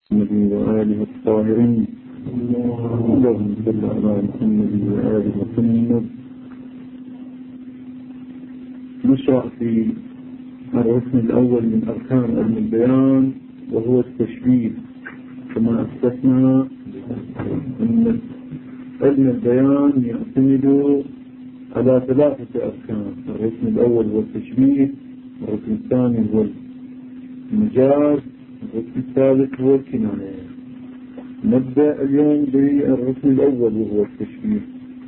النبي وآله الطاهرين. اللهم صل على محمد وآله وسلم. نشرع في الركن الأول من أركان علم البيان وهو التشبيه، كما أثبتنا أن علم البيان يعتمد على 3 أركان. الركن الأول هو التشبيه، الركن الثاني هو المجاز، الركن الثالث هو الكناية. نبدأ اليوم بالركن الأول وهو التشبيه.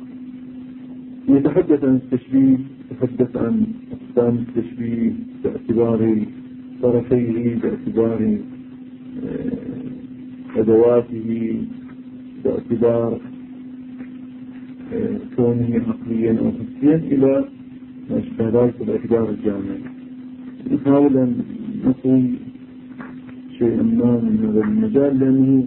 نتحدث عن التشبيه، نتحدث عن أقسام التشبيه باعتبار طرفيه، باعتبار أدواته، باعتبار كونه عقليا أو حسيا إلى ما أشبه ذلك باعتبار الجامع. نحاول أن نقول شيئا ما من هذا المجال، لأنه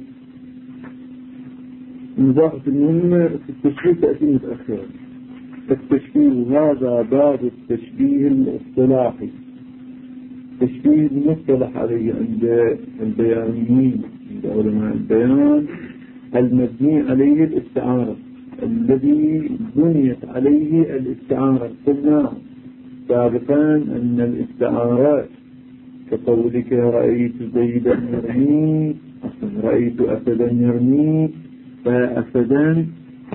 مضاعف المهمة في التشبيه تأتي متأخرا. التشبيه هذا باب التشبيه الاصطلاحي، التشبيه المصطلح عليه عند البيانيين، عند علماء البيان، المبني عليه الاستعارة، الذي بنيت عليه الاستعارة. قلنا سابقا أن الاستعارات كقولك رأيت زيدا يرمي، رأيت أسدا يرمي، فأسدا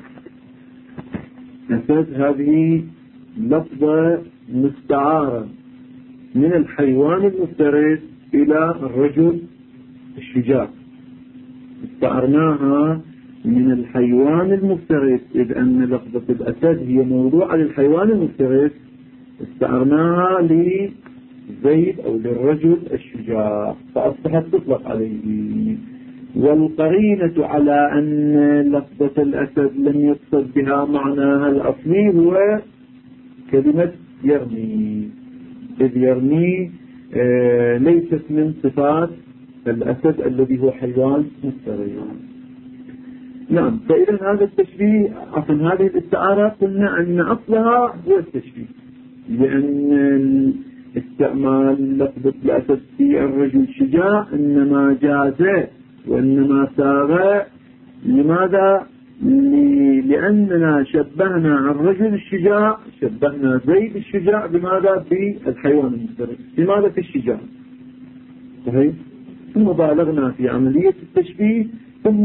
أسد هذه لفظة مستعارة من الحيوان المفترس إلى الرجل الشجاع، استعرناها من الحيوان المفترس، إذ أن لفظة الأسد هي موضوع للحيوان المفترس، استعرناها لزيد أو للرجل الشجاع فأصبحت تطلق عليه. والقرينة على أن لفظة الأسد لم يقصد بها معناها الأصلي هو كلمة يرمي، إذ يرمي ليست من صفات الأسد الذي هو حيوان مفترس. نعم، فإذا هذا التشبيه عفوا هذه الاستعارة قلنا أن أصلها هو التشبيه، لأن استعمال لفظة الأسد في الرجل الشجاع إنما جاز وإنما ساغ. لماذا؟ لأننا شبهنا الرجل الشجاع، شبهنا زيد الشجاع بماذا؟ بالحيوان المفترس. لماذا؟ في الشجاع. صحيح؟ ثم بالغنا في عملية التشبيه، ثم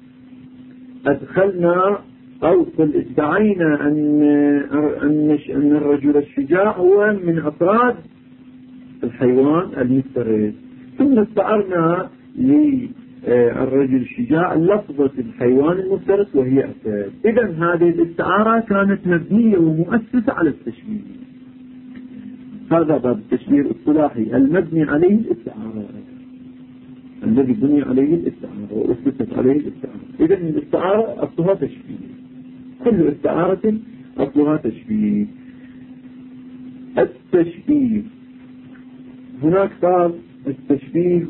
أدخلنا أو ادعينا أن الرجل الشجاع هو من أفراد الحيوان المفترس، ثم استعرنا للرجل الشجاع لفظة الحيوان المفترس وهي أسد. إذن هذه الاستعارة كانت مبنية ومؤسسة على التشبيه. هذا باب التشبيه الاصطلاحي المبني عليه الاستعارة، الذي بني عليه الاستعارة وأسست عليه الاستعارة. إذن الاستعارة أصلها تشبيه، كل استعارة أصلها تشبيه. التشبيه هناك قال التشبيه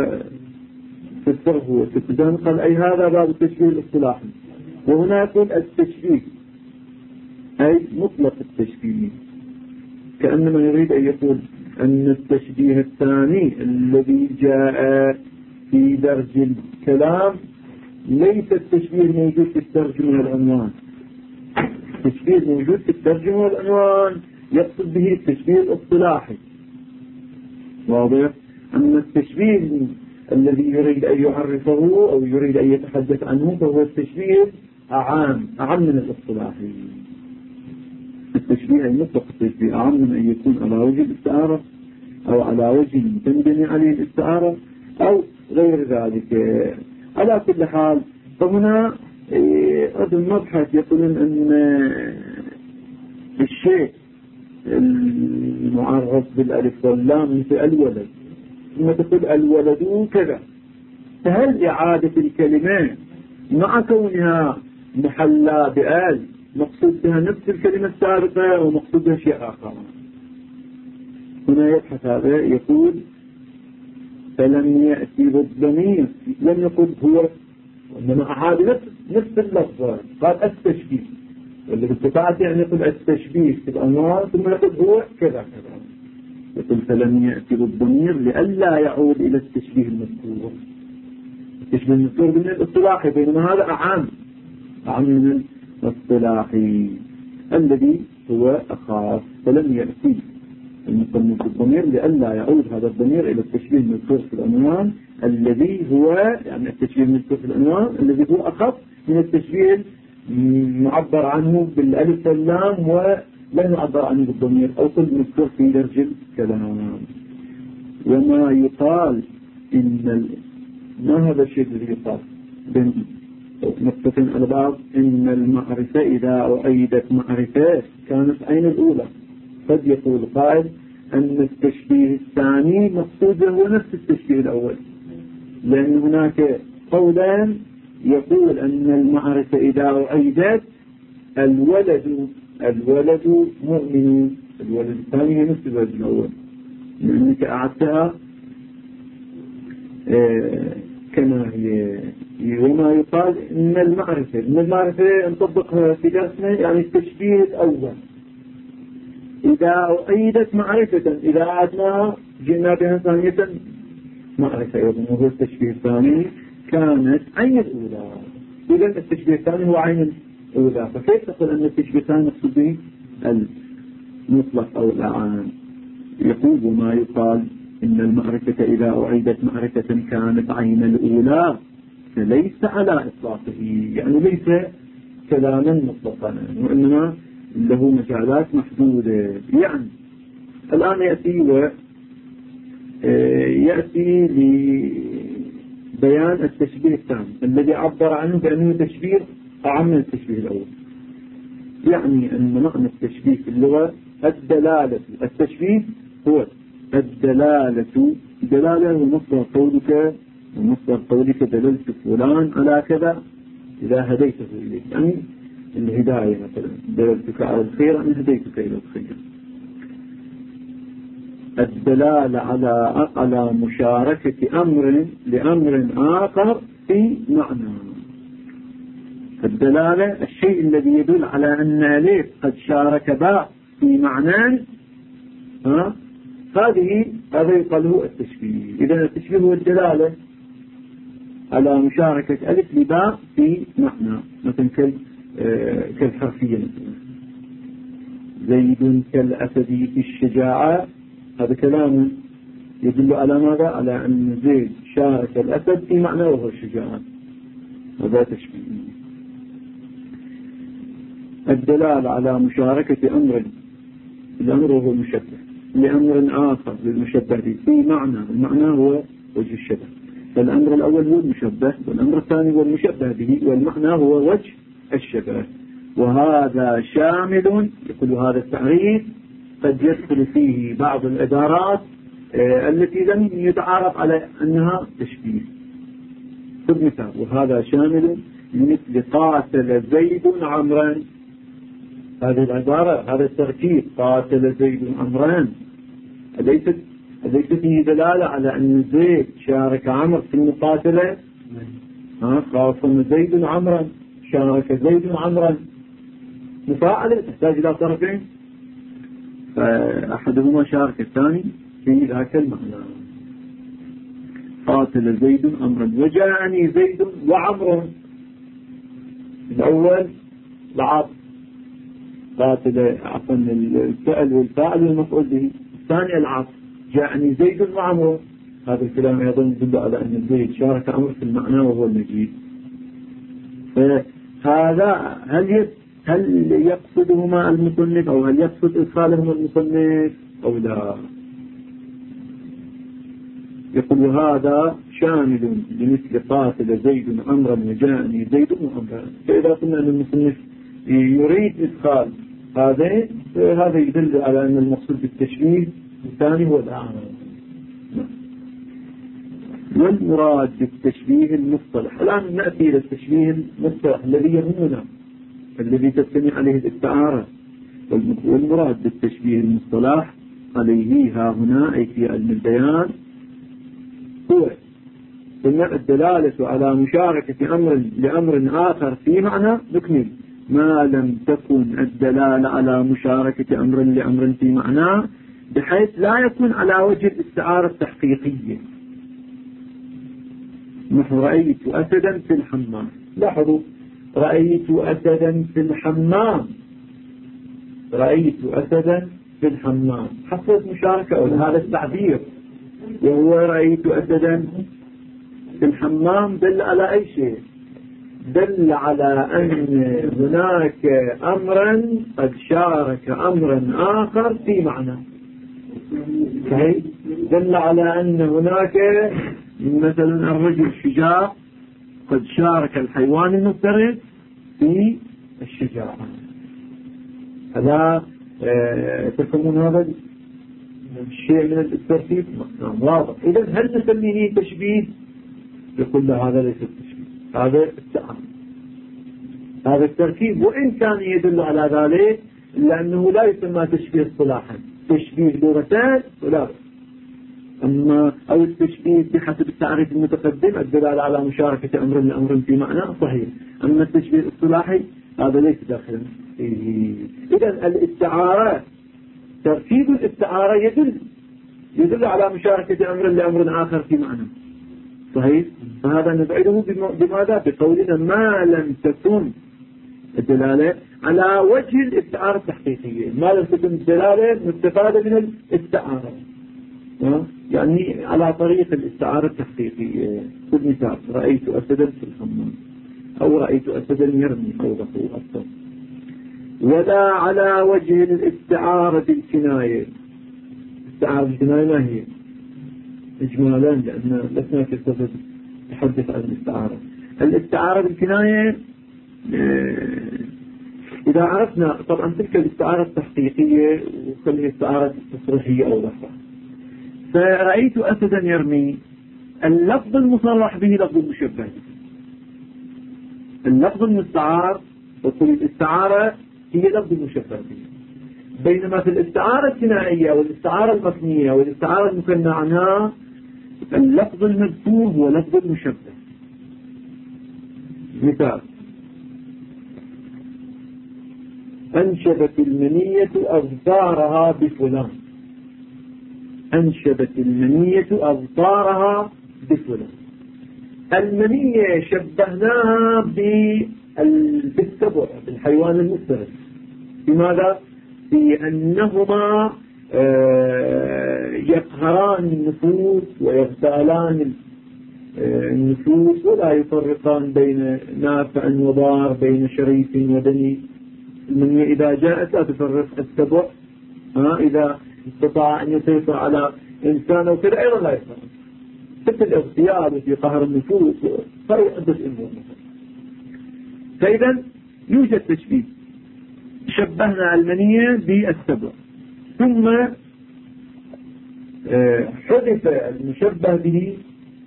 وفسره والتزام، قال أي هذا باب التشبيه الاصطلاحي. وهناك التشبيه أي مطلق التشبيه، كأنما يريد أن يقول أن التشبيه الثاني الذي جاء في درج الكلام ليس التشبيه موجود في الترجمة والعنوان. التشبيه موجود في الترجمة والعنوان يقصد به التشبيه الاصطلاحي، واضح؟ أما التشبيه الذي يريد أن يعرفه أو يريد أن يتحدث عنه فهو التشبيه أعم من الاصطلاحي. التشبيه المطلق، التشبيه أعم من أن يكون على وجه الاستعارة أو على وجه تنبني عليه الاستعارة أو غير ذلك. على كل حال فهنا هذا المبحث يقولون أن الشيء المعرف بالألف واللام مثل الولد، ثم تقول الولد كذا، فهل إعادة الكلمة مع كونها محلى بآل مقصود بها نفس الكلمة السابقة ومقصود بها شيء آخر؟ هنا يبحث هذا، يقول فلم يأتي بالضمير، لم يقل هو، وإنما أعاد نفس اللفظة، قال التشبيه، واللي بالتفاعل يعني يقول التشبيه في الأنواع، ثم يقول هو كذا كذا. يقول فلم يأتي بالضمير لئلا يعود إلى التشبيه المذكور. التشبيه المذكور من الاصطلاحي، بينما هذا أعم من الاصطلاحي الذي هو أخاف. فلم يأتي المصنف بالضمير لئلا يعود هذا الضمير إلى التشبيه المذكور في العنوان الذي هو يعني التشبيه المذكور في العنوان الذي هو أخف من التشبيه معبر عنه بالألف واللام ولم يعبر عنه بالضمير أو كل مذكور في درج الكلام. وما يقال ما هذا الشيء الذي يقال نقطة على بعض إن المعرفة إذا أؤيدت معرفة كانت عين الأولى. قد يقول قائل أن التشبيه الثاني مقصوده هو نفس التشبيه الأول، لأن هناك قولان يقول أن المعرفة إذا أؤيدت الولد مؤمن، الولد الثاني نفس الولد الأول لأنك أعدتها كما هي. وما يقال إن المعرفة نطبقها في درسنا يعني التشبيه الأول إذا أؤيدت معرفة إذا أعدناها جئنا بها ثانية معرفة أيضا وهو التشبيه الثاني كانت عين الأولى. إذا التشبيه الثاني هو عين الأولى، فكيف تقول أن التشبيه الثاني مقصود به المطلق أو الأعام؟ يقول وما يقال إن المعرفة إذا أعيدت معرفة كانت عين الأولى فليس على إطلاقه، يعني ليس كلاما مطلقا وإنما له مجالات محدودة. يعني الآن يأتي لبيان التشبيه الثاني الذي عبر عنه بأنه تشبيه أعم من التشبيه الأول. يعني أن معنى التشبيه في اللغة الدلالة. التشبيه هو الدلالة ومصدر قولك دللت فلان على كذا إذا هديته إليه، يعني الهداية مثلا دللتك على الخير أن هديتك إلى الخير. الدلالة على مشاركة أمر لأمر آخر في معنى. الدلالة الشيء الذي يدل على أن أليف قد شارك باء في معنى هذا يقال له التشبيه. إذا التشبيه هو الدلالة على مشاركة ألف لباء في معنى، مثلا كالحرفية مثلا زيد كالأسد في الشجاعة، هذا كلام يدل على ماذا؟ على أن زيد شارك الأسد في معنى وهو الشجاعة، هذا تشبيه. الدلالة على مشاركة الأمر هو المشبه لأمر آخر للمشبه به في معنى، المعنى هو وجه الشبه. فالأمر الأول هو المشبه والأمر الثاني هو المشبه به والمعنى هو وجه الشبه. وهذا شامل، يقول هذا التعريف قد يدخل فيه بعض العبارات التي لم يتعارف على أنها تشبيه. خذ مثال وهذا شامل مثل قاتل زيد عمرا. هذه العبارة هذا التركيب قاتل زيد عمران أليست فيه دلالة على أن زيد شارك عمر في المقاتلة؟ قاتل زيد عمرا شارك زيد عمرا مفاعلة تحتاج إلى طرفين فأحدهما شارك الثاني في ذاك المعنى. قاتل زيد عمرا وجاءني زيد وعمر. الأول العطف قاتل عفوا الفعل والفاعل والمفعول به، الثاني العطف جاءني زيد وعمر. هذا الكلام أيضا يدل على أن زيد شارك عمر في المعنى وهو المجيد. هذا هل يقصدهما المصنف أو هل يقصد إدخالهما المصنف أو لا؟ يقول هذا شامل لمثل قاتل زيد عمرا وجاءني زيد وعمرا. فإذا قلنا أن المصنف يريد إدخال هذا يدل على أن المقصود بالتشبيه الثاني هو الأعم. والمراد بالتشبيه المصطلح. الآن نأتي إلى التشبيه المصطلح الذي يهمنا الذي تجتمع عليه الاستعارة. والمراد بالتشبيه المصطلح عليه ها هنا أي في علم البيان هو الدلالة على مشاركة أمر لأمر آخر في معنى نكمل ما لم تكن الدلالة على مشاركة أمر لأمر في معنى بحيث لا يكون على وجه الاستعارة التحقيقية. نحو رأيت أسدا في الحمام. لاحظوا رأيت أسدا في الحمام، رأيت أسدا في الحمام، حصلت مشاركة هذا التعبير. وهو رأيت أسدا في الحمام دل على أي شيء؟ دل على أن هناك أمرا قد شارك أمرا آخر في معنى. صحيح؟ دل على أن هناك مثلا الرجل الشجاع قد شارك الحيوان المفترس في الشجاعة. هذا تفهمون هذا الشيء من الترتيب واضح. إذا هل نسميه تشبيه؟ يقول له هذا ليس التشبيه، هذا التعامل، هذا التركيب، وإن كان يدل على ذلك إلا أنه لا يسمى تشبيه اصطلاحا، تشبيه لغتان ولا بس. أما أو التشبيه بحسب التعريف المتقدم الدلالة على مشاركة أمر لأمر في معنى صحيح. أما التشبيه الاصطلاحي هذا ليس داخلا. إذا الاستعارة، تركيب الاستعارة يدل على مشاركة أمر لأمر آخر في معنى صحيح. فهذا نفعله بماذا؟ بقولنا ما لم تكن الدلالة على وجه الاستعارة التحقيقية، ما لم تكن الدلالة مستفادة من الاستعارة، يعني على طريق الاستعارة التحقيقية. خذ مثال رأيت أسدا في الحمام، أو رأيت أسدا يرمي فوقه أسد. ولا على وجه الاستعارة الكناية. استعارة الكناية ما هي؟ إجمالا، لأن لسنا كالسبب تحدث عن الاستعارة. الاستعارة بالكناية إذا عرفنا طبعا تلك الاستعارة التحقيقية وخلي الاستعارة التصريحية أو لفظة. فرأيت أسدا يرمي، اللفظ المصرح به لفظ المشبه، اللفظ المستعار وكل الاستعارة هي لفظ المشبه به. بينما في الاستعارة الكنائية والاستعارة المثنية والاستعارة المثنى عنها اللفظ المذكور هو لفظ المشبه. مثال أنشبت المنية أظفارها بفلان، أنشبت المنية أظفارها بفلان. المنية شبهناها بالسبع، بالحيوان المفترس. بماذا؟ بأنهما يقهران النفوس ويغتالان النفوس ولا يفرقان بين نافع وضار، بين شريف ودني. المنية إذا جاءت لا تفرق. السبع إذا استطاع أن يسيطر على إنسان وكذا أيضا لا يفرق. في الاغتيال وفي قهر النفوس فرق عدة أمور. فإذا يوجد تشبيه، شبهنا المنية بالسبع، ثم حدث المشبه به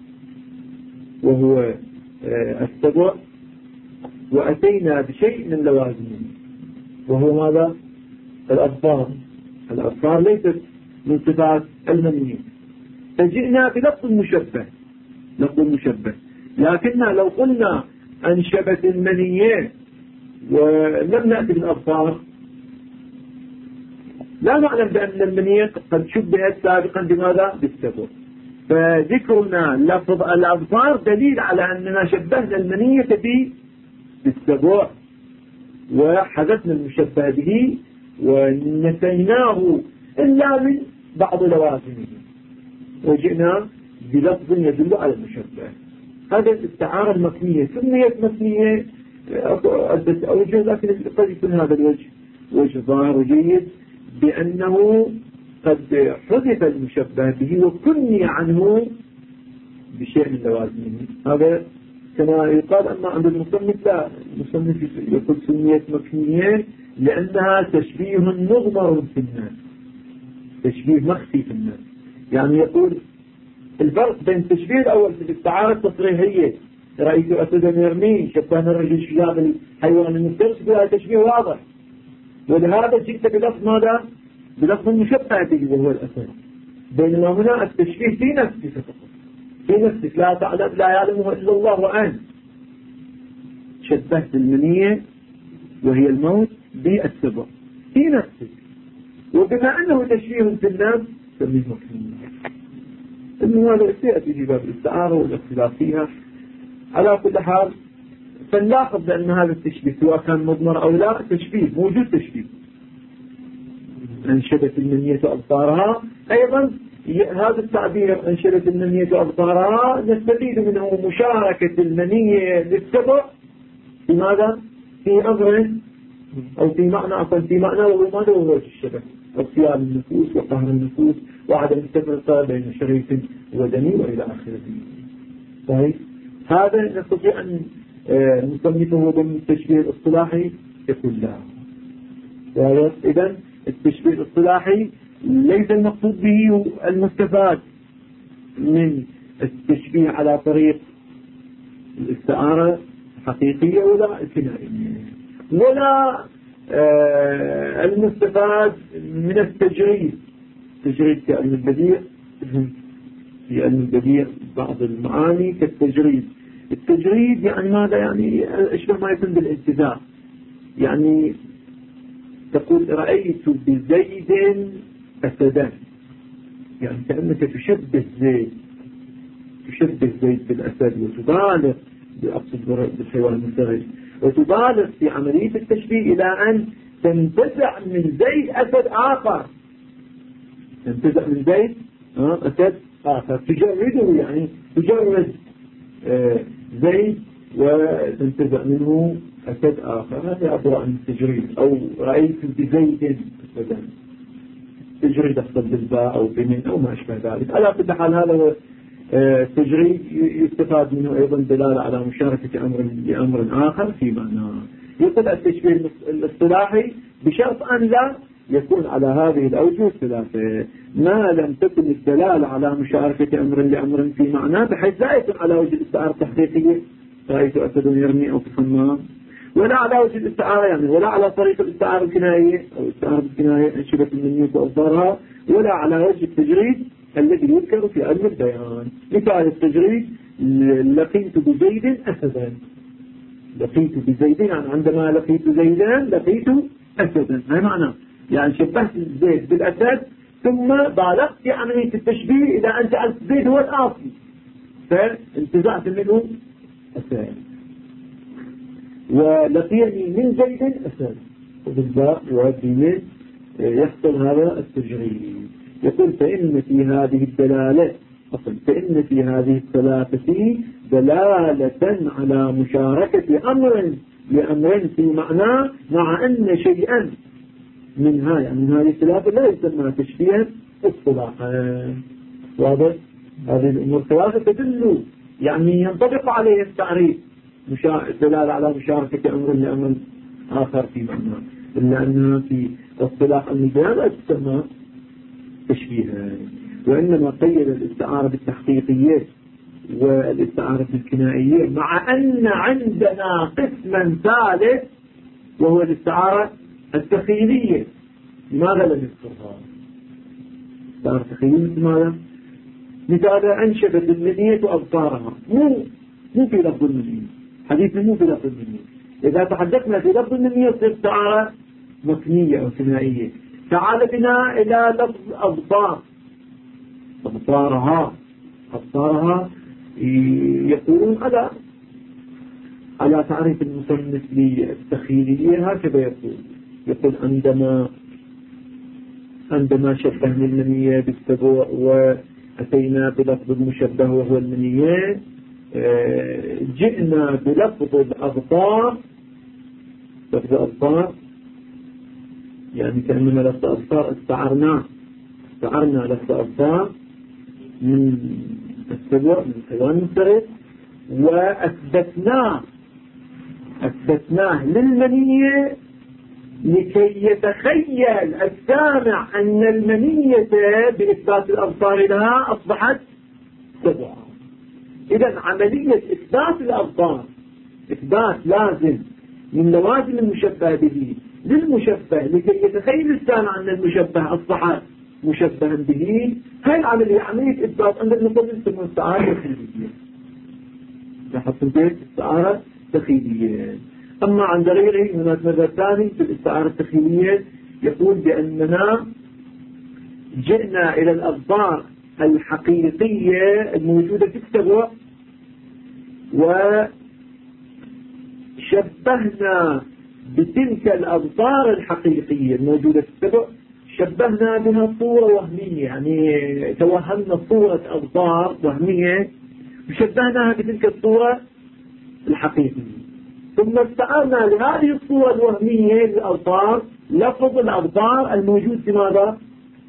وهو السبع، وأتينا بشيء من لوازمه وهو ماذا؟ الأظفار. الأظفار ليست من صفات المنية، فجئنا بلفظ المشبه، لفظ المشبه. لكننا لو قلنا أنشبت المنية ولم نأتي بالأظفار لا نعلم بأن المنية قد شبهت سابقا بماذا؟ بالسبع. فذكرنا لفظ الأظفار دليل على أننا شبهنا المنية بالسبع وحذفنا المشبه به ونسيناه إلا من بعض لوازمه وجئنا بلفظ يدل على المشبه. هذا الاستعارة المكنية سميت مكنية عدة أوجه، لكن قد يكون هذا الوجه وجه ظاهر وجيد بأنه قد حذف المشبه به وكني عنه بشيء من لوازمه. هذا كما يقال. أما عند المصنف لا، المصنف يقول سميت مكنية لأنها تشبيه مضمر في الناس، تشبيه مخفي في الناس. يعني يقول الفرق بين التشبيه الأول في الاستعارة التصريحية رأيت أسدا يرمي، شبهنا الرجل الشجاع بالحيوان المفترس، بها تشبيه واضح، ولهذا جئت بلفظ ماذا؟ بلفظ المشبه به وهو الأسد. بينما هنا التشبيه في نفسك فقط، في نفسك لا تعلم، لا يعلمه إلا الله وأنت. شبهت المنية وهي الموت بالسبع في نفسك، وبما أنه تشبيه في الناس سميه مكنية. إنه هذا سيأتي في باب الاستعارة والاختلاف فيها على كل حال فنلاحظ بأن هذا التشبيه سواء كان مضمر أو لا تشبيه موجود تشبيه. أنشدت المنية أبصارها أيضا هذا التعبير أنشدت المنية أبصارها نستفيد منه مشاركة المنية للسبع في ماذا؟ في أمر أو في معنى وهو ماذا وهو الشبه اغتيال النفوس وقهر النفوس وعدم التفرقة بين شريف ودني وإلى آخره. طيب هذا نستطيع أن نصنفه ضمن التشبيه الاصطلاحي يقول لا. إذن التشبيه الاصطلاحي ليس المقصود به المستفاد من التشبيه على طريق الاستعارة الحقيقية ولا الكنائية ولا المستفاد من التجريد. تجريد كأن البديع في علم البديع بعض المعاني كالتجريد. التجريد يعني ماذا؟ يعني اشبه ما يكون بالانتزاع. يعني تقول رأيت بزيد أسدا، يعني كأنك تشبه زيد بالأسد وتبالغ بأقصد بالحيوان المنفرد وتبالغ في عملية التشبيه إلى أن تنتزع من زيد أسد آخر. تنتزع من زيد أسد آخر تجرده، يعني تجرد زيد وتنتزع منه أسد آخر. هذا عبارة عن التجريد. أو رأيت بزيد أسدا تجريد أحصل بالباء أو بمن أو ما أشبه ذلك. على كل حال هذا التجريد يستفاد منه أيضا دلالة على مشاركة أمر لأمر آخر في معنى. يقول التشبيه الاصطلاحي بشرط أن لا يكون على هذه الأوجه الثلاثة. ما لم تكن الدلالة على مشاركة أمر لأمر في معنى بحيث لا يكون على وجه الاستعارة التحقيقية رأيت أسد يرمي أو في الحمام، ولا على وجه الاستعارة يعني ولا على طريق الاستعارة الكنائية أو استعارة الكنائية أنشبة المنية وأصدارها، ولا على وجه التجريد الذي يذكر في علم البيان. مثال التجريد لقيت بزيد أسدا. لقيت بزيد يعني عندما لقيت زيدا لقيت أسدا، هذا معنى يعني شبهت زيد بالأسد ثم بالغت في عملية التشبيه إلى أن جعلت زيد هو الآصلي فانتزعت منه أسد. ولقيني من زيد أسد وبالباء يؤدي من يحصل هذا التجريد. يقول فإن في هذه الدلالة فإن في هذه الثلاثة دلالة على مشاركة أمر لأمر في معنى مع أن شيئا منها يعني من هذه الثلاثة لا يسمى تشبيها اصطلاحا. واضح؟ هذه الأمور الثلاثة تدل يعني ينطبق عليه التعريف دلالة على مشاركة أمر لأمر آخر في معنى، إلا أنها في اصطلاح البيان لا تسمى تشبيها، وإنما قيد الاستعارة بالتحقيقية والاستعارة بالكنائية مع أن عندنا قسما ثالث وهو الاستعارة التخيلية. لماذا لم يذكرها؟ الاستعارة التخيلية مثل ماذا؟ مثال أنشبت المنية أبصارها مو في لفظ المنية، حديثنا مو في لفظ المنية. إذا تحدثنا في لفظ المنية تصير استعارة مكنية أو كنائية. تعال بنا إلى لفظ أبصار. أبصارها يقولون على تعريف المصنف للتخيلية هكذا يقول عندما شبهنا المنية بالسبوع وأتينا بلفظ المشبه وهو المنية جئنا بلفظ الأبصار. لفظ الأبصار يعني كأننا لفظ الأبصار استعرنا لفظ الأبصار من السبوع من الحيوان المفترس وأثبتناه للمنية لكي يتخيل السامع أن المنية بإثبات الأبصار لها أصبحت سبوع. إذن عملية إثبات الأبصار إثبات لازم من لوازم المشبه به للمشبه لكي يتخيل السامع أن المشبه أصبح مشبها به. هاي العملية عملية إثبات عند المصنف تسمى استعارة تخيلية. لاحظتم كيف؟ استعارة تخيلية. أما عند غيره هناك مذهب ثاني في الاستعارة التخيلية يقول بأننا جئنا إلى الأبصار الحقيقية الموجودة في السبوع وشبهنا بتلك الأبصار الحقيقية الموجودة في السبع، شبهنا بها صورة وهمية، يعني توهمنا صورة أبصار وهمية وشبهناها بتلك الصورة الحقيقية، ثم استعرنا لهذه الصورة الوهمية للأبصار لفظ الأبصار الموجود في ماذا؟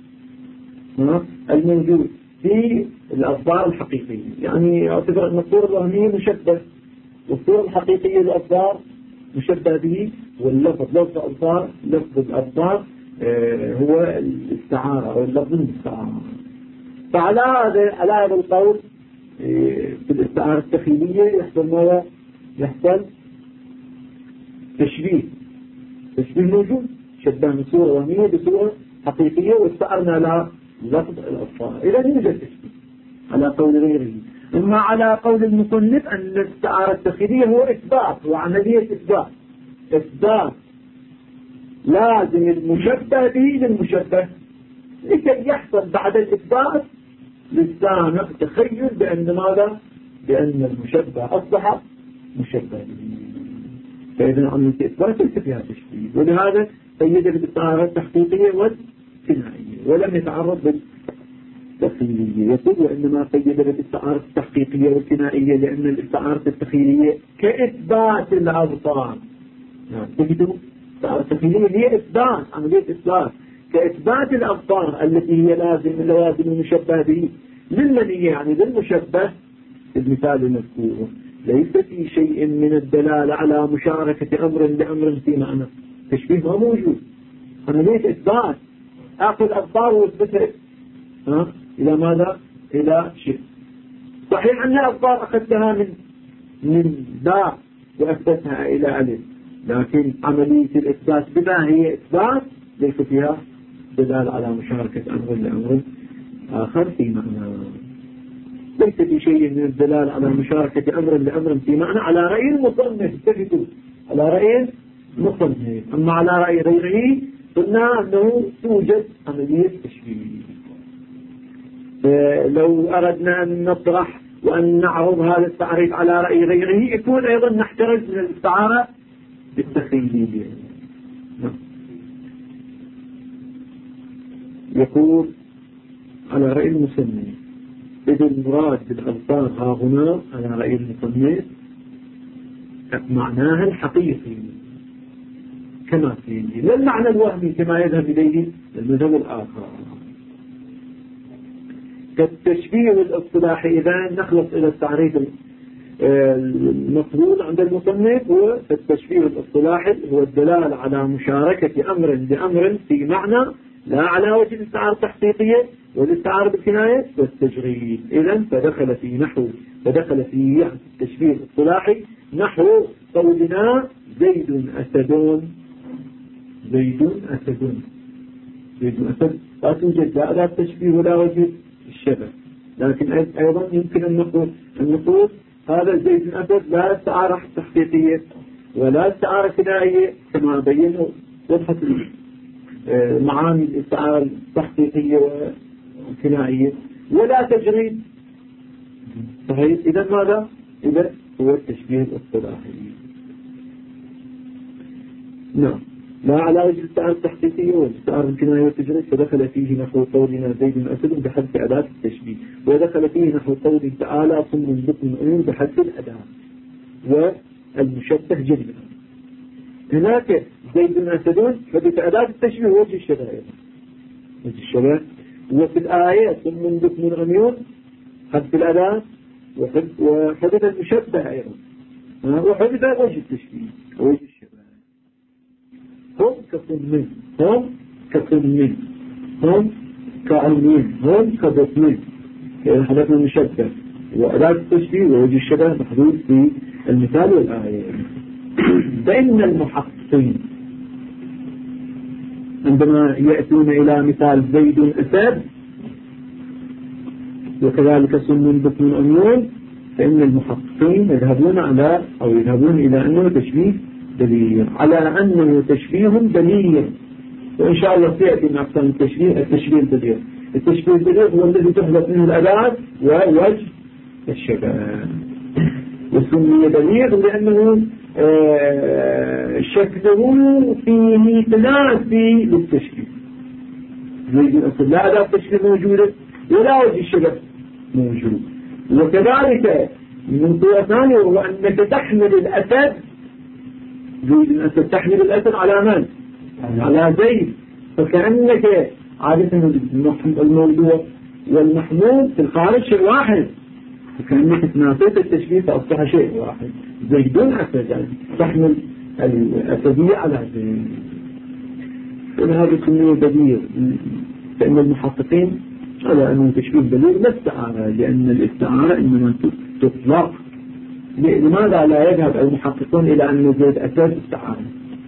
الموجود في الأبصار الحقيقية. يعني اعتبر أن الصورة الوهمية مشبه والصورة الحقيقية للأبصار مشبه به، واللفظ لفظ الأبصار لفظ الأبصار هو الاستعارة أو اللفظ المستعارة. فعلى هذا القول في الاستعارة التخيلية يحصل ماذا؟ يحصل تشبيه موجود، شبهنا صورة وهمية بصورة حقيقية واستعرنا لها لفظ الأبصار. إذا يوجد تشبيه على قول غيره. أما على قول المصنف أن الاستعارة التخيلية هو إثبات وعملية إثبات لازم المشبه به للمشبه، لكي يحصل بعد الإثبات للسامع تخيل بأن ماذا؟ بأن المشبه أصبح مشبه به. فإذا عملية إثبات ليس فيها تشبيه، ولهذا قيد بالاستعارة التحقيقية والكنائية ولم يتعرض بالتخيلية. يقول وإنما قيد بالاستعارة التحقيقية والكنائية لأن الاستعارة التخيلية كإثبات الأبصار. تجدوا الاستعارة التخيلية هي إثبات، عملية إثبات كإثبات الأبصار التي هي لوازم المشبه به. لمن هي؟ يعني للمشبه. المثال المذكور ليس في شيء من الدلالة على مشاركة أمر لأمر في معنى. تشبيه ما موجود، عملية إثبات. أخذ أبصار واثبتها إلى ماذا؟ إلى شيء. صحيح أن أبصار أخذتها من باء وأثبتها إلى ألف، لكن عملية الإثبات بما هي إثبات ليس فيها دلالة على مشاركة أمر لأمر آخر في معنى. ليس في شيء من الدلالة على مشاركة أمر لأمر في معنى على رأي المصنف. تجدوا على رأي المصنف. أما على رأي غيره قلنا أنه توجد عملية تشبيه. لو أردنا أن نطرح وأن نعرض هذا التعريف على رأي غيره يكون أيضا نحترز من الاستعارة بالتخيلية. يقول على رأي المصنف إذا المراد بالأبصار ها هنا على رأي المصنف معناها الحقيقي كما فيه، لا المعنى الوهمي كما يذهب إليه المذهب الآخر. كالتشبيه الاصطلاحي إذا نخلص إلى التعريف المقبول عند المصنف، هو التشبيه الاصطلاحي هو الدلالة على مشاركة أمر بأمر في معنى لا على وجه الاستعارة التحقيقية والاستعارة بالكناية والتجريد. إذن فدخل في التشبيه الاصطلاحي نحو قولنا زيد أسد. لا توجد لا أداة تشبيه ولا وجه الشبه، لكن أيضا يمكن أن نقول هذا زيد أسد لا استعارة تحقيقية ولا استعارة كنائية كما بينه وضحت معاني الاستعارة التحقيقية والكنائية ولا تجريد. صحيح. إذا ماذا؟ إذا هو التشبيه الاصطلاحي. نعم. لا على وجه الاستعارة التحقيقية والاستعارة الكنائية والتجريد، فدخل فيه نحو قولنا زيد أسد بحذف أداة التشبيه، ودخل فيه نحو قوله تعالى صم بكم عيون بحذف الأداة والمشبه جدا. هناك زيد أسد فبت أداة التشبيه وجه الشبه، وفي الآية صم بكم عيون حذف الأداة وحذف المشبه أيضا وحذف وجه التشبيه وجه الشبه. هم كصم هم كعلمين هم كبطمين حذفنا المشبه وأداة التشبيه ووجه الشبه محدود في المثال والآية. فإن المحققين عندما يأتون إلى مثال زيد أسد وكذلك صم بكم عيون، فإن المحققين يذهبون إلى أنه تشبيه دليل، على أنه تشبيه دليل. وإن شاء الله سيأتي من أقسام التشبيه الدليل. التشبيه الدليل هو الذي تحدث منه الأداة ووجه الشبه. وسمي بليغ لأنه شكله فيه تناسي للتشبيه. زيد الأسد لا أداة تشبيه موجودة ولا وجه الشبه موجود. وكذلك من صورة ثانية وهو أنك تحمل الأسد، زيد الأسد تحمل الأسد على من؟ على زيد، فكأنك عادة الموضوع والمحمول في الخارج شيء واحد، فكأنك تناسيت التشبيه فأصبح شيء واحد. زيد أسد يعني تحمل الأسدية على زيد. فهذا سميه بليغ، فإن المحققين على أنه تشبيه بليغ لا استعارة، لأن الاستعارة إنما تطلق. لماذا لا يذهب المحققون إلى أن زيد أسد استعارة؟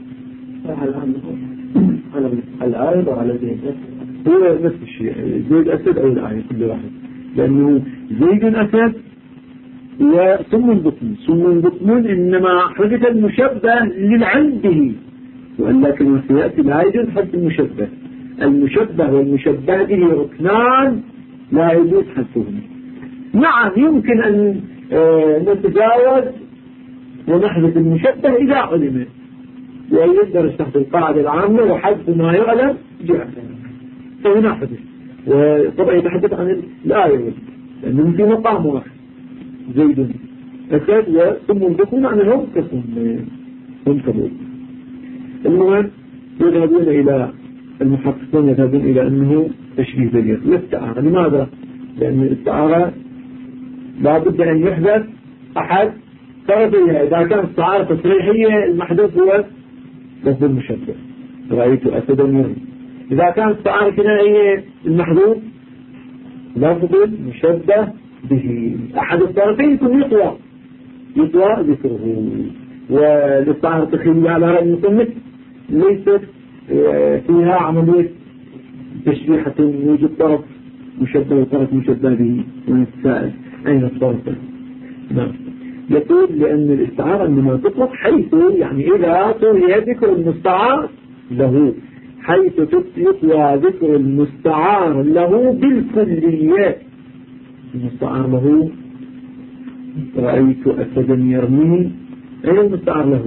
على الآية وعلى زيد هو نفس الشيء، زيد أسد أو الآية كل واحد، لأنه زيد أسد وسم بكم. سم بكم إنما حدث المشبه للعلم به، ولكن سيأتي لا يجوز حد المشبه. المشبه والمشبه به ركنان لا يجوز حدهم. نعم يمكن أن نتجاوز ونحدث المشبه إذا علم، ويدرس تحت القاعدة العامة وحد ما يعلم جاء فهنا حدث. وطبعا يتحدث عن الآية لأنهم في مقام واحد، زيد أسد وثم بكم عن هم كبير. المهم يذهبون إلى المحققون يذهبون إلى أنه تشبيه بليغ للاستعارة. لماذا؟ لأن الاستعارة لا بد أن يحدث أحد طرفيها. إذا كانت استعارة تصريحية المحدث هو لفظ المشبه، رأيت أسدا يرمي. إذا كانت استعارة كنائية المحدث لفظ المشبه به، أحد الطرفين يكون يطوى ذكره. والاستعارة التخيلية على رأي المصنف ليست فيها عملية تشبيه حتى يوجد طرف مشبه وطرف مشبه به ونتساءل أين الطرف؟ نعم. يقول لأن الاستعارة إنما تطلق حيث يعني إذا طوي ذكر المستعار له، حيث يطوى ذكر المستعار له بالكلية. المستعار له رأيت أسدا يرميه، أين المستعار له؟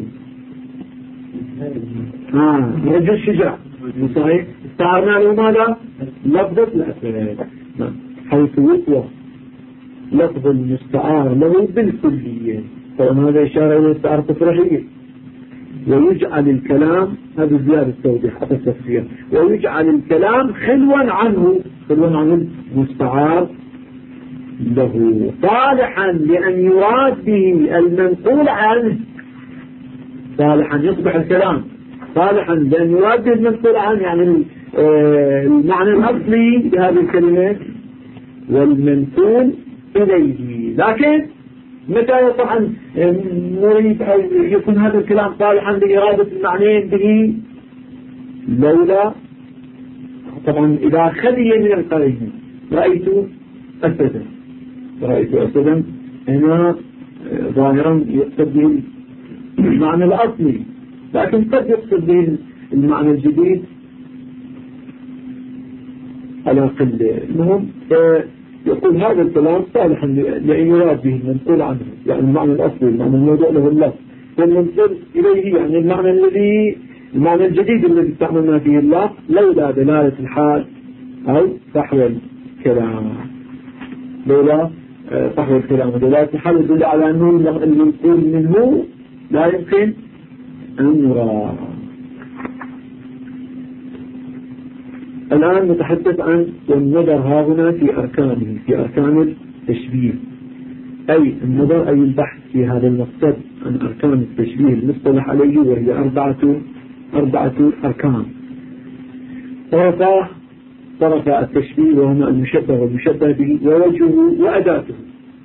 رجل الشجاع صحيح. استعارنا له ماذا؟ لفظة الأسد. حيث يطوى لفظ المستعار له بالكلية، فهذا إشارة إلى الاستعارة التصريحية. ويجعل الكلام، هذا زيادة التوضيح حتى التفسير، ويجعل الكلام خلوا عنه المستعار له صالحا لأن يراد به المنقول عنه. صالحا يصبح الكلام صالحا لأن يراد به المنقول عنه، يعني المعنى الأصلي لهذه الكلمات والمنقول إليه. لكن متى طبعا نريد أن يكون هذا الكلام صالحا لإرادة المعنيين به؟ لولا طبعا إذا خلي من القرين. رأيت أسدا هنا ظاهرا يقصد به المعنى الأصلي، لكن قد يقصد به المعنى الجديد على قلة. المهم يقول هذا الكلام صالحا لأن يراد به المنقول عنه، يعني المعنى الأصلي، المعنى الموضوع له اللفظ، والمنقول إليه يعني المعنى الجديد الذي استعملنا فيه اللفظ، لولا دلالة الحال أو فحوى الكلام. لولا فحوى الكلام ودلالة الحال يدل على أنه المنقول منه لا يمكن أن يرى. الآن نتحدث عن النظر هنا في أركانه، في أركان التشبيه، أي النظر أي البحث في هذا المقصد عن أركان التشبيه المصطلح عليه، وهي أربعة أركان. طرف التشبيه وهما المشبه والمشبه به ووجهه وأداته.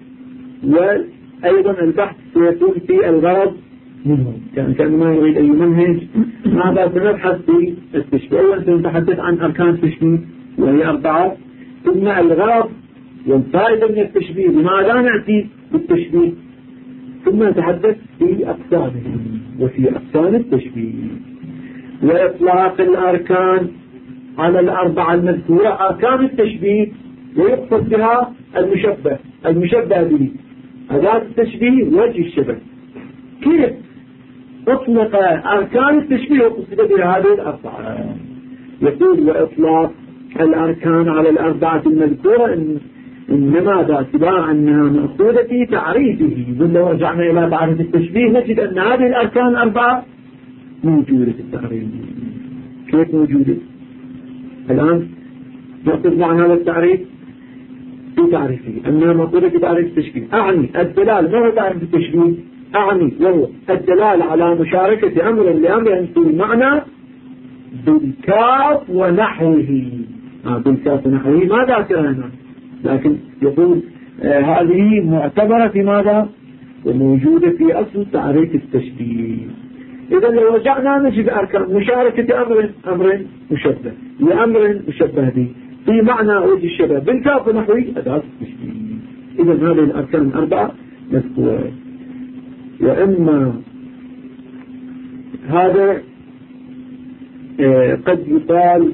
وأيضا البحث سيكون في الغرض منه، كأنما يريد أن يمنهج ماذا سنبحث في التشبيه. أولا سنتحدث عن أركان التشبيه وهي 4، ثم الغرض والفائدة من التشبيه، لماذا نأتي بالتشبيه، ثم نتحدث في أقسامه وفي أقسام التشبيه. وإطلاق الأركان على الأربعة المذكورة أركان التشبيه، ويقصد بها المشبه به، أداة التشبيه وجه الشبه. كيف أطلق أركان التشبيه وقصد بهذه الأربعة؟ يقول وإطلاق الأركان على الأربعة المذكورة إنما باعتبار أنها مأخوذة في تعريفه. لو رجعنا إلى تعريف التشبيه نجد أن هذه الأركان الأربعة موجودة في التعريف. كيف موجودة؟ الآن نأخذ مع هذا التعريف في تعريفه أنها مأخوذة في تعريف التشبيه. أعني الدلال، ما هو تعريف التشبيه؟ أعني وهو الدلال على مشاركة أمر لأمر في المعنى بالكاف ونحوه. بالكاف ونحوه ما ذاكر هنا، لكن يقول هذه معتبرة في ماذا؟ وموجودة في أصل تعريف التشبيه. إذا لو رجعنا نجد أركان مشاركة أمر مشبه لأمر مشبه به في معنى وجه الشبه بالكاف ونحوه أداة التشبيه. إذا هذه الأركان الأربعة مذكورة. وإما هذا قد يقال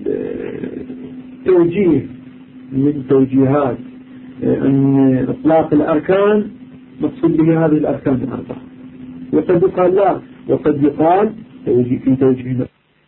توجيه من توجيهات أن إطلاق الأركان مقصود به هذه الأركان الأربعة، وقد يقال لا، وقد يقال في توجيه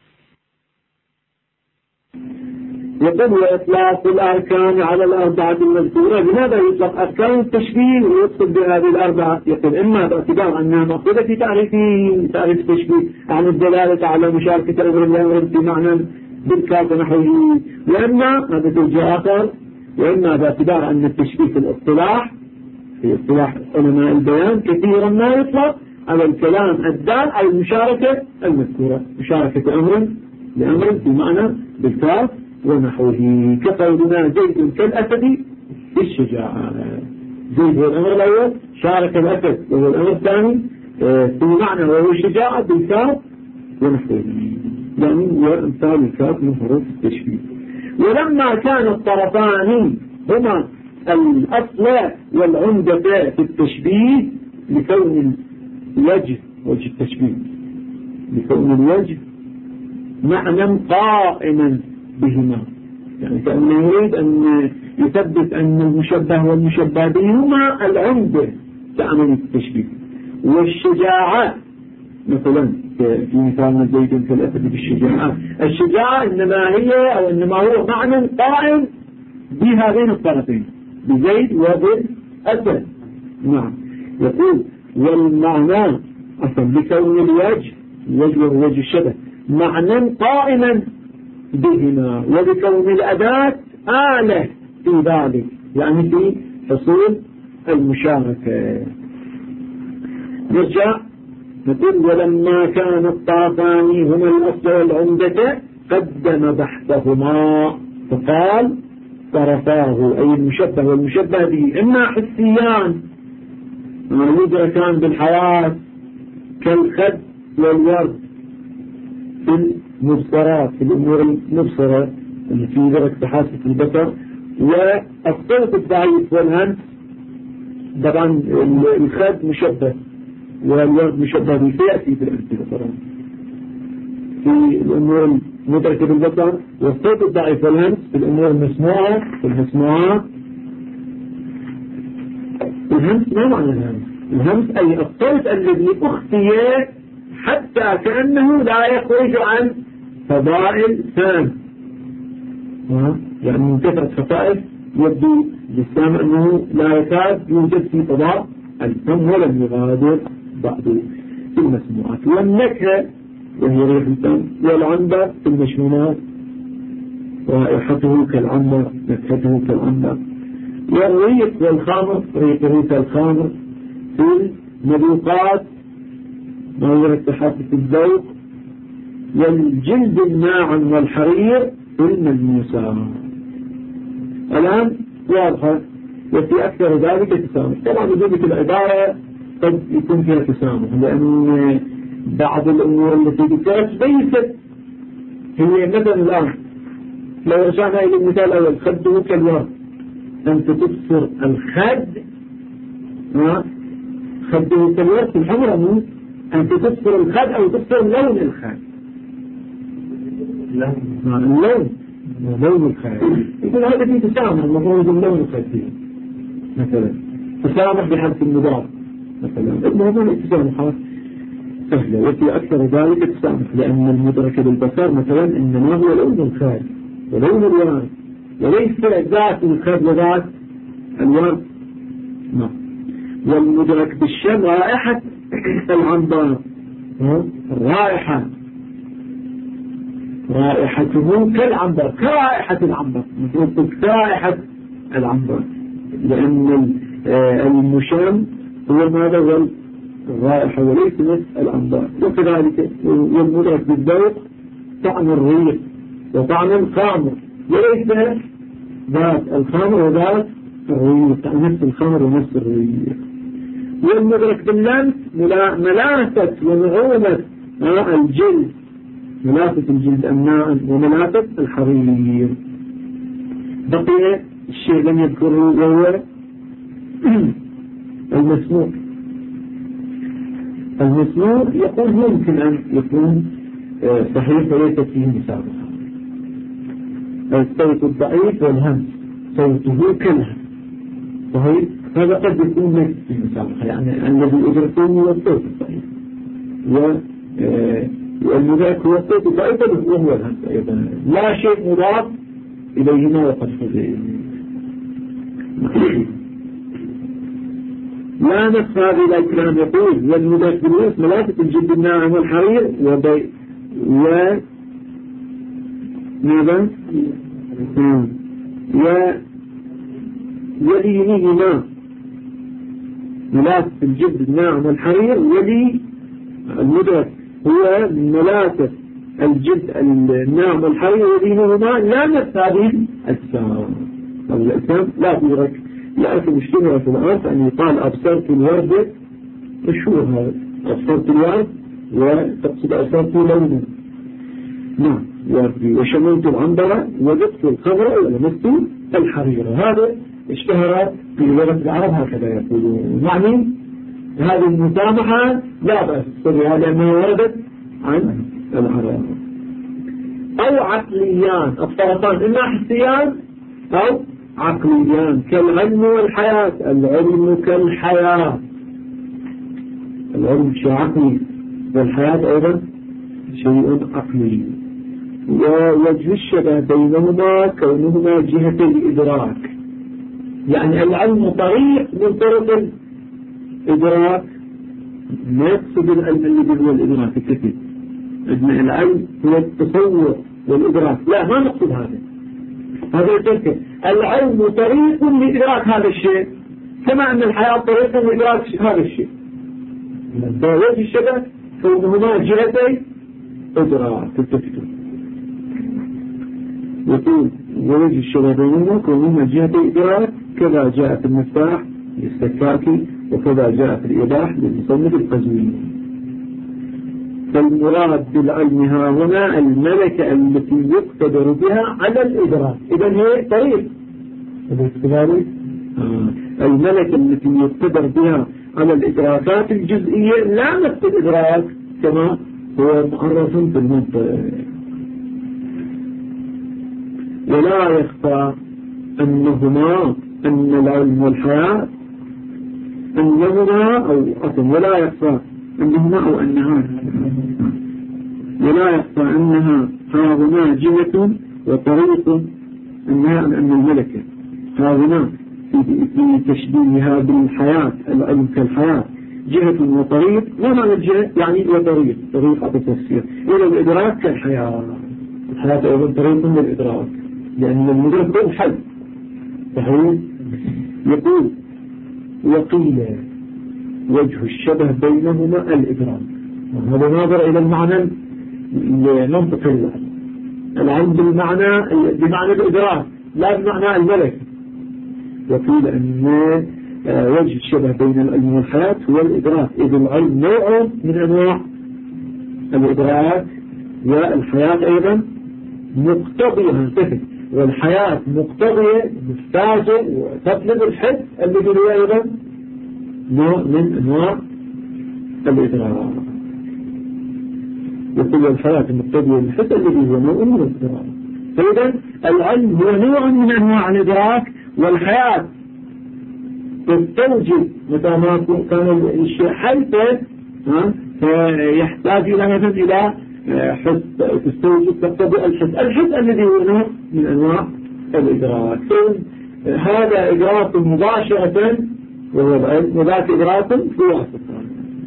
يقول وإطلاق الأركان على الأربعة المذكورة. لماذا يطلق أركان التشبيه ويقصد بهذه الأربعة؟ يقول إما باعتبار أنها مأخوذة في تعريف التشبيه عن الدلالة على مشاركة أمر لأمر في معنى بالكاف ونحوه، وإما هذا توجيه آخر، وإما باعتبار أن التشبيه في الاصطلاح في اصطلاح علماء البيان كثيرا ما يطلق على الكلام الدال على المشاركة المذكورة، مشاركة أمر لأمر في معنى بالكاف ونحوه، كقولنا زيد كالأسد في الشجاعة. زيد هو الأمر الأول، شارك الأسد وهو الأمر الثاني في معنى وهو الشجاعة بالكاف ونحوه، يعني وامثال الكاف من حروف التشبيه. ولما كان الطرفان هما الأصل والعمدة في التشبيه لكون الوجه وجه التشبيه لكون الوجه معنى قائما بهما، يعني كأنه يريد أن يثبت أن المشبه والمشبه به هما العمدة كعملية التشبيه. والشجاعة مثلا في مثالنا زيد كالأسد بالشجاعة، الشجاعة إنما هي أو إنما هو معنى قائم بهذين الطرفين بزيد وبالأسد. نعم. يقول والمعنى أصلا بكون الوجه وهو وجه الشبه معنى قائما بهما، وبكون الأداة آلة في ذلك، يعني في حصول المشاركة. نرجع نقول ولما كان الطرفان هما الأصل والعمدة قدم بحثهما فقال طرفاه أي المشبه والمشبه به إما حسيان يدركان بالحياة كالخد والورد في المبصرات في الأمور المبصرة التي يدرك بحاسة البصر، والصوت الضعيف والهمس طبعا الخد مشبه والورد مشبه به سيأتي في الأمثلة طبعا في الأمور المدركة بالبصر، والصوت الضعيف والهمس في الأمور المسموعة في المسموعات. الهمس ما معنى الهمس؟ الهمس أي الصوت الذي أخفي حتى كأنه لا يخرج عن فضائل فم، يعني من كثرة خصائص يبدو للسامع أنه لا يكاد يوجد في فضاء الفم ولم يغادر بعض في المسموعات. والنكهة وهي ريح الفم، والعنبر في المشمومات رائحته كالعنبر نكهته كالعنبر، والريق والخامر ريقه كالخامر في المذوقات ما يدرك بحاسة الذوق، والجلد الناعم والحرير في الملموسات. الآن واضحة، وفي أكثر ذلك تسامح. طبعا وجودة العبارة قد يكون فيها تسامح، لأن بعض الأمور التي ذكرت ليست هي مثلا الآن لو رجعنا إلى المثال الأول خده كالورد، أنت تبصر الخد خده كالورد في الحمر، أنت تبصر الخد أو تبصر لون الخد، لون الخد يقول هذا فيه تسامح، المفروض لون الخد فيه مثلا. تسامح بحذف المضاف مثلا. المهم التسامحات سهلة، وفي أكثر ذلك التسامح، لأن المدرك بالبصر مثلا إنما هو لون الخال ولون الوان، وليس ذات الخال وذات الوان. نعم. والمدرك بالشم رائحة العنبر، الرائحة رائحته كالعنبر، كرائحة العنبر، مثل كرائحة العنبر، لأن المشام هو ماذا؟ هو الرائحة وليس نفس العنبر. وكذلك والمدرك بالذوق طعم الريح وطعم الخمر، وليس ذات الخمر وذات الريح، نفس الخمر ونفس الريح. والمدرك باللمس ملامسة ونعومة الجلد، ملامسة الجلد الناعم وملامسة الحرير. بقي الشيء لم يذكره وهو المسموع. المسموع يقول ممكن أن يكون صحيح وليس فيه مسابقة. الصوت الضعيف والهمس صوته كالهمس صحيح، هذا قد يكون ليس فيه مسابقة، يعني الذي أدركه هو الصوت الضعيف، والمذاك هو الصوت الضعيف وهو الهمس أيضا، لا شيء مضاف إليهما وقد فضل. لا نفس هذه الكلام يقول والمذاك بالناس ملاسة الجلد الناعم والحرير ماذا؟ ولينهما ملاسة الجلد الناعم والحرير، ولي المدرك هو ملاسة الجلد الناعم والحرير ولينهما لا نفس هذه الأجسام. الأجسام لا تدرك، لكن اشتهر في الأرض أن يقال أبصرت الورد، مشهور هذا أبصرت الورد، وتقصد أبصرت لونه. نعم. وشممت العنبرة وذقت الخضر ولمست الحرير. هذا اشتهر في لغة العرب هكذا يقولون. يعني هذه المسامحة لا بأس بها لأنها وردت عن العرب. أو عقليان، الطرفان إما حسيان أو عقليان، كالعلم والحياة. العلم كالحياة، العلم شيء عقلي والحياة أيضا شيء عقلي. ووجه الشبه بينهما كونهما جهة الإدراك، يعني العلم طريق من طرق الإدراك، ما يقصد العلم الذي هو الإدراك الكثير، العلم هو التصور والإدراك، لا ما نقصد هذا. هذا يتذكر العلم طريق لإدراك هذا الشيء، كما أن الحياة طريق لإدراك هذا الشيء. ووجه الشبه كونهما جهتي إدراك التفكير. يقول ووجه الشبه بينهما كونهما جهتي إدراك، كذا جاء في المفتاح للسكاكي وكذا جاء في الإيضاح للمصنف القزويني. فالمراد بالعلم ها هنا الملكة التي يقتدر بها على الإدراك. إذن هي طريق الملكة التي يقتدر بها على الإدراكات الجزئية، لا نفس الإدراك كما هو معرف في المنطق. ولا يخفى أنهما، أن العلم والحياة أنهما أو أصلا ولا يخفى أنهما أو أنها، ولا يخفى أنها هاهما جهة وطريق، أنها أن الملكة هاهما في تشبيهها بالحياة، العلم كالحياة جهة وطريق. ما معنى الجهة؟ يعني وطريق، طريقة التفسير. إلى الإدراك كالحياة، الحياة أيضا طريق من الإدراك، لأن المدرك هو الحل. صحيح. يقول وقيل وجه الشبه بينهما الإدراك، وهذا ناظر إلى المعنى المنطقي، العلم بمعنى الإدراك لا بمعنى الملك. وقيل أن وجه الشبه بين العلم والحياة هو الإدراك، إذ العلم نوع من أنواع الإدراك، والحياة أيضا مقتضية، والحياة مقتضية محتاجة وتطلب الحد الذي هو أيضا نوع من أنواع الإدراك. يقول الحياة مقتضية الحد الذي هو نوع من الإدراك. فإذا العلم هو نوع من أنواع الإدراك، والحياة تستوجب متى ما كان الشيء حيثا فيحتاج إلى مثلا إلى حس، تستوجب تقتضي الحس الذي هو نوع من أنواع الإدراك. هذا إدراك مباشرة وهو العلم، وذاك إدراك في واسطة.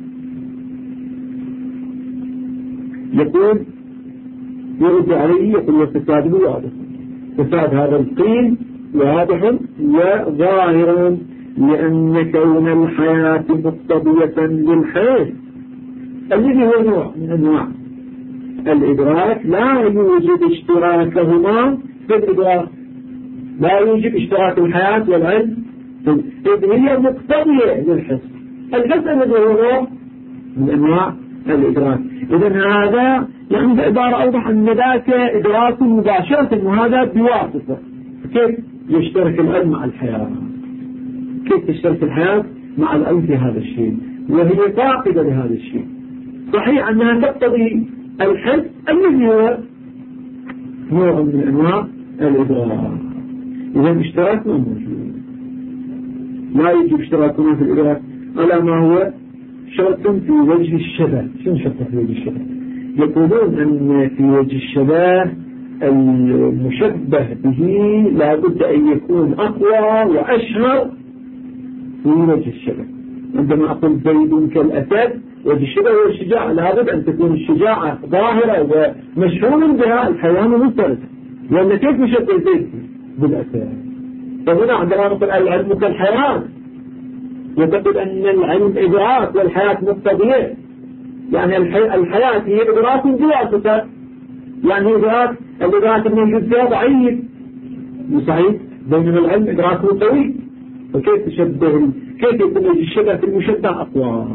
يقول يرد عليه يقول وفساده واضح، فساد هذا القيل واضح وظاهر، لأن كون الحياة مقتضية للحياة الذي هو نوع من أنواع الإدراك لا يوجد اشتراكهما في الإدراك، لا يوجد اشتراك الحياة والعلم، إذ هي مقتضية للحس. الحس الذي هو نوع من أنواع الإدراك. إذن هذا يعني بعبارة أوضح أن ذاك إدراك مباشرة، وهذا بواسطة. كيف يشترك العلم مع الحياة؟ كيف تشترك الحياة مع العلم في هذا الشيء؟ وهي فاقدة لهذا الشيء. صحيح أنها تقتضي الحس الذي هو نوع من أنواع الإدراك. إذن اشتراك ما موجود، لا يجب اشتراكنا في الإدراك على ما هو شرط في وجه الشبه. شنو شرط في وجه الشبه؟ يقولون أن في وجه الشبه المشبه به لابد أن يكون أقوى وأشهر في وجه الشبه. عندما أقول زيد كالأسد، وجه الشبه هو الشجاعة، لابد أن تكون الشجاعة ظاهرة ومشهور بها الحيوان المفترس، لأن كيف نشبه زيد بالأسد؟ فهنا عندما نقول العلم كالحيوان يعتقد أن العلم إدراك والحياة مقتضية، يعني الحياة هي إدراك بواسطة، يعني الإدراك الموجود فيها ضعيف صحيح، بينما العلم إدراكه قوي. فكيف تشبه، كيف يكون الشبه في المشبه أقوى؟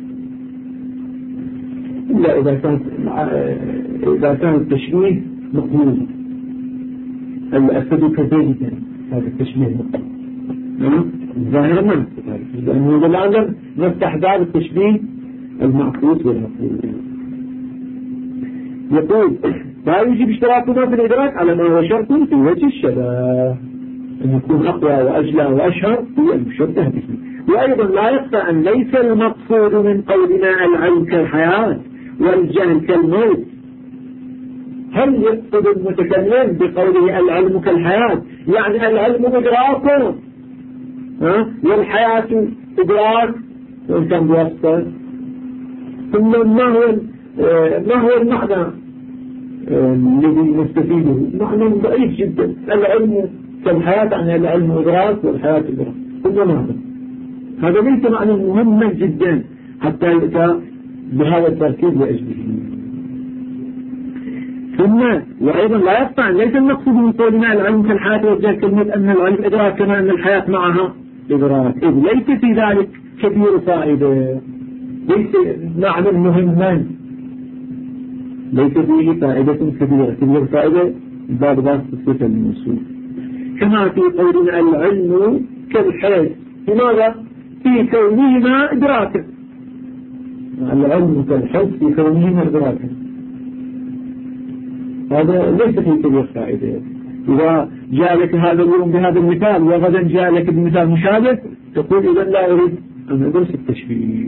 إلا إذا كان التشبيه مقبول. الأسد كذلك هذا التشبيه مقبول ظاهرا ما نستطيع، لأنه الآن نفتح باب التشبيه المعكوس والمقبول. يقول لا يجب اشتراكنا في الإدراك على ما هو شرط في وجه الشبه، أن يكون أقوى وأجلى وأشهر في المشبه به. وأيضا لا يخفى أن ليس المقصود من قولنا العلم كالحياة والجهل كالموت. هل يقصد المتكلم بقوله العلم كالحياة يعني العلم إدراكه والحياة إدراك وإن كان بواسطة؟ ثم ما هو المعنى الذي نستفيده؟ معنى ضعيف جدا. العلم كالحياة يعني العلم إدراك والحياة إدراك، ثم هذا ليس معنى مهما جدا حتى يأتى بهذا التركيب لأجله. ثم وأيضا لا يقطع ليس المقصود من قولنا العلم كالحياة والجهل كلمة أن العلم إدراك كما أن الحياة معها إدراك، إذ ليس في ذلك كبير فائدة، ليس معنى مهما، ليس فيه فائدة كبيرة فائدة باب ذات الصفة الموصول. كما في قولنا العلم كالحياة، لماذا؟ في كونهما إدراكا. العلم كالحياة في كونهما إدراكا، هذا ليس فيه كبير فائدة. إذا جاء لك هذا اليوم بهذا المثال وغدا جاء لك بمثال مشابه تقول إذا لا أريد أن أدرس التشبيه.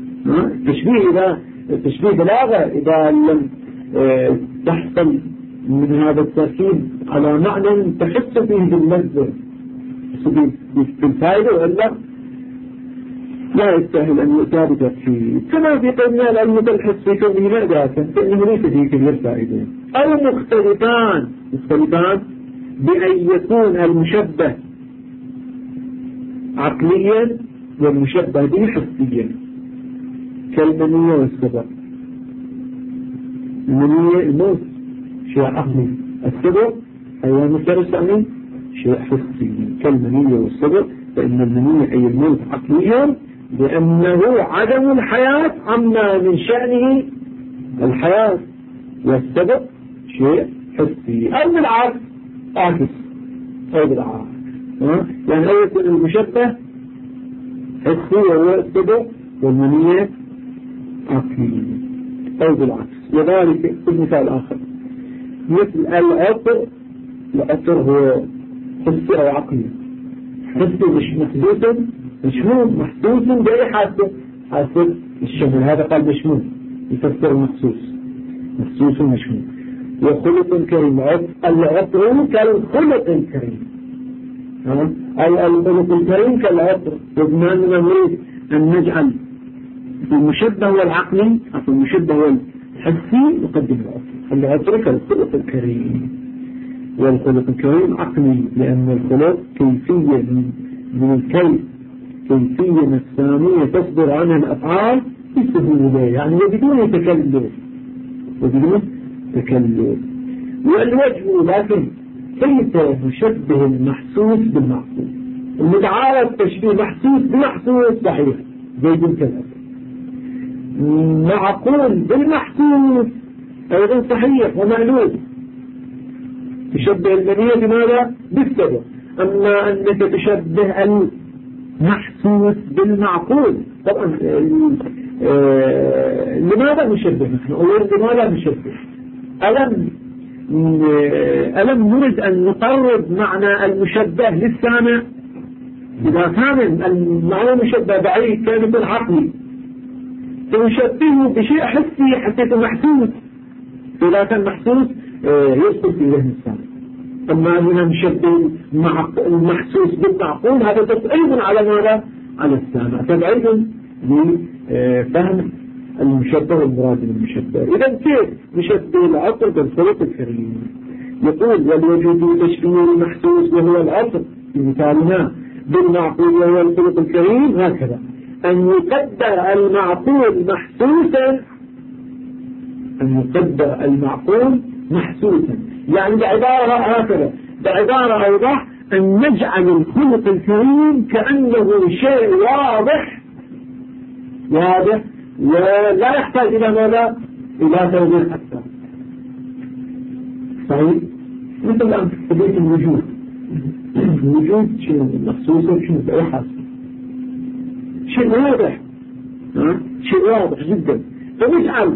التشبيه بلاغة إذا لم تحصل من هذا التركيب على معنى تحس فيه باللذة بالفائدة، وإلا لا يستاهل أن يؤتى بتركيب. كما في قولنا العلم كالحس في كونه ما إدراكا فإنه ليس فيه كبير فائدة. أو مختلفان بأن يكون المشبه عقليا والمشبه به حسيا، كالمنية والسبب. المنية الموت شيء عقلي، السبب حيوان مفترس عني شيء حسي كالمنية والسبب. فإن المنية أي الموت عقليا لأنه عدم الحياة عما من شأنه الحياة، والسبب شيء حسي. أو بالعكس أو بالعكس يعني أو يكون المشبه حسي وهو السبب والمنية عقلي، أو بالعكس. وذلك مثال آخر مثل العطر هو حسي أو عقلي. حسي مش محدود مشمول محسوس بأي حاسة الشمول، هذا قال مشمول يفسر محسوس ومشمول. وخلق كريم، العطر كالخلق الكريم، أي الخلق الكريم كالعطر. وبما أننا نريد أن نجعل المشبه والعقلي، المشبه والحسي نقدم العطر كالخلق الكريم. والخلق الكريم عقلي، لأن الخلق كيفية من الكيف، كيفية نفسانية تصدر عنها الأفعال بسهولة، يعني بدون تكلف. والوجه لكن كيف نشبه المحسوس بالمحسوس؟ المدعاة التشبيه محسوس بمحسوس صحيح زيد كالأسد، معقول بالمحسوس أيضا صحيح ومعلوم. تشبه المنية بماذا؟ بالسبب. أما أنك تشبه المحسوس بالمعقول، طبعا لماذا نشبه نحن؟ لماذا نشبه؟ ألم نرد أن نقرب معنى المشبه للسامع؟ إذا كان المعنى المشبه بعيد كان يكون عقلي، فنشبهه بشيء حسي حتى يكون محسوس. إذا كان محسوس يدخل في ذهن السامع. أما هنا نشبه المحسوس بالمعقول، هذا تصعيب على ماذا؟ على السامع، تبعيد لفهم المشبه والمراد من المشبه. إذا كيف نشبه العطر بالخلق الكريم؟ يقول والوجه في تشبيه المحسوس وهو العطر في مثالنا بالمعقول وهو الخلق الكريم هكذا: أن يقدر المعقول محسوسا، يعني بعبارة هكذا، بعبارة أوضح، أن نجعل الخلق الكريم كأنه شيء واضح ولا يحتاج إلى ماذا؟ إلى توضيح أكثر. صحيح؟ مثل الآن قضية الوجود شنو مخصوصة شنو بأي حاسة، شيء واضح جدا. فنجعل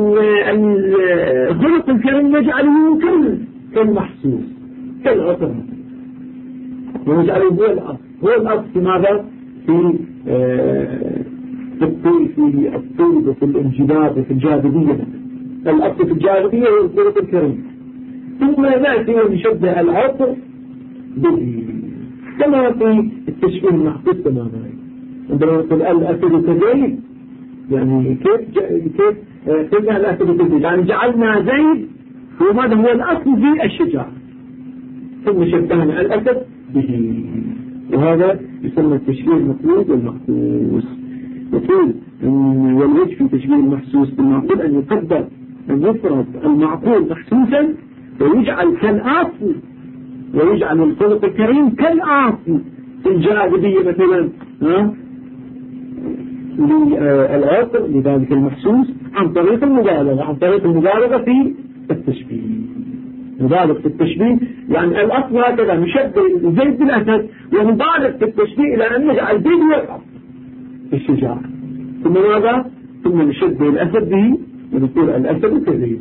الخلق الكريم نجعله كالمحسوس كالعطر، ونجعله هو الأصل في ماذا؟ في الطول وفي الانجذاب وفي الجاذبية. الأصل في الجاذبية هو الخلق الكريم. ثم نأتي ونشبه العطر به كما في التشبيه المحسوس تماما. عندما نقول الأسد كزيد، يعني كيف قلنا الأسد كزيد، يعني جعلنا زيد وماذا هو الأصل في الشجاعة، ثم شبهنا الأسد به، وهذا يسمى التشبيه المطلوب والمحسوس. يقول والوجه في تشبيه المحسوس بالمعقول أن يقدر أن يفرض المعقول محسوسا ويجعل كالآصل، ويجعل الخلق الكريم كالآصل في الجاذبية مثلا للعطر لذلك المحسوس عن طريق المبالغة في التشبيه. مبالغ في التشبيه يعني الأصل هكذا نشبه زيد بالأسد ونبالغ في التشبيه إلى أن نجعل زيد يقع الشجاع، ثم ماذا؟ ثم نشبه الأسد به ونقول الأسد كزيد.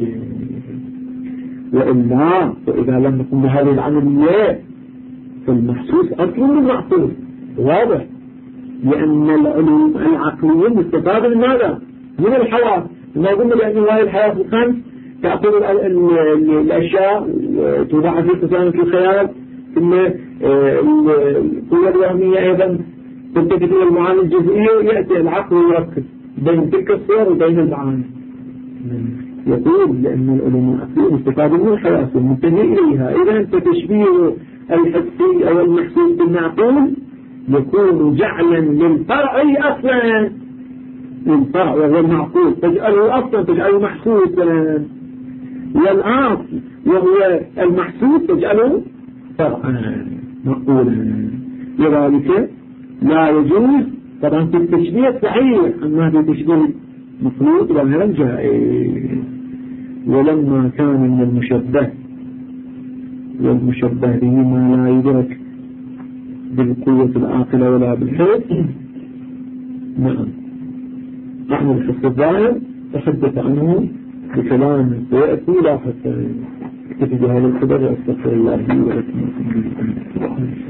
وإلا فإذا لم نقم بهذه العملية فالمحسوس أصل من المعقول واضح، لأن العلوم العقلية مستفادة من ماذا؟ من الحواس. ما قلنا بأن هذه الحواس الخمس تأخذ الأشياء توضعها في قسامة الخيال، ثم القوة الوهمية أيضا تلتفت إلى المعاني الجزئية، ويأتي العقل ويركز بين تلك الصور وبين المعاني. يقول لأن العلوم العقلية مستفادة من الحواس والمنتهي إليها. إذا أنت تشبيه الحسي أو المحسوس بالمعقول يكون جعلا للفرع أصلا، للفرع وهو المعقول تجعله أصلا، تجعله محسوسا، والآصل وهو المحسوس تجعله فرعا معقولا. لذلك لا يجوز طبعا في التشبيه صحيح أما هذا التشبيه مفروض غير جائز. ولما كان من المشبه والمشبه به ما لا يدرك بالقوة العاقلة ولا بالحس، نعم نحن الحس الظاهر تحدث عنه بكلام سيأتي لا حتى تجد هذا الخبر. أستغفر الله لي ولكم.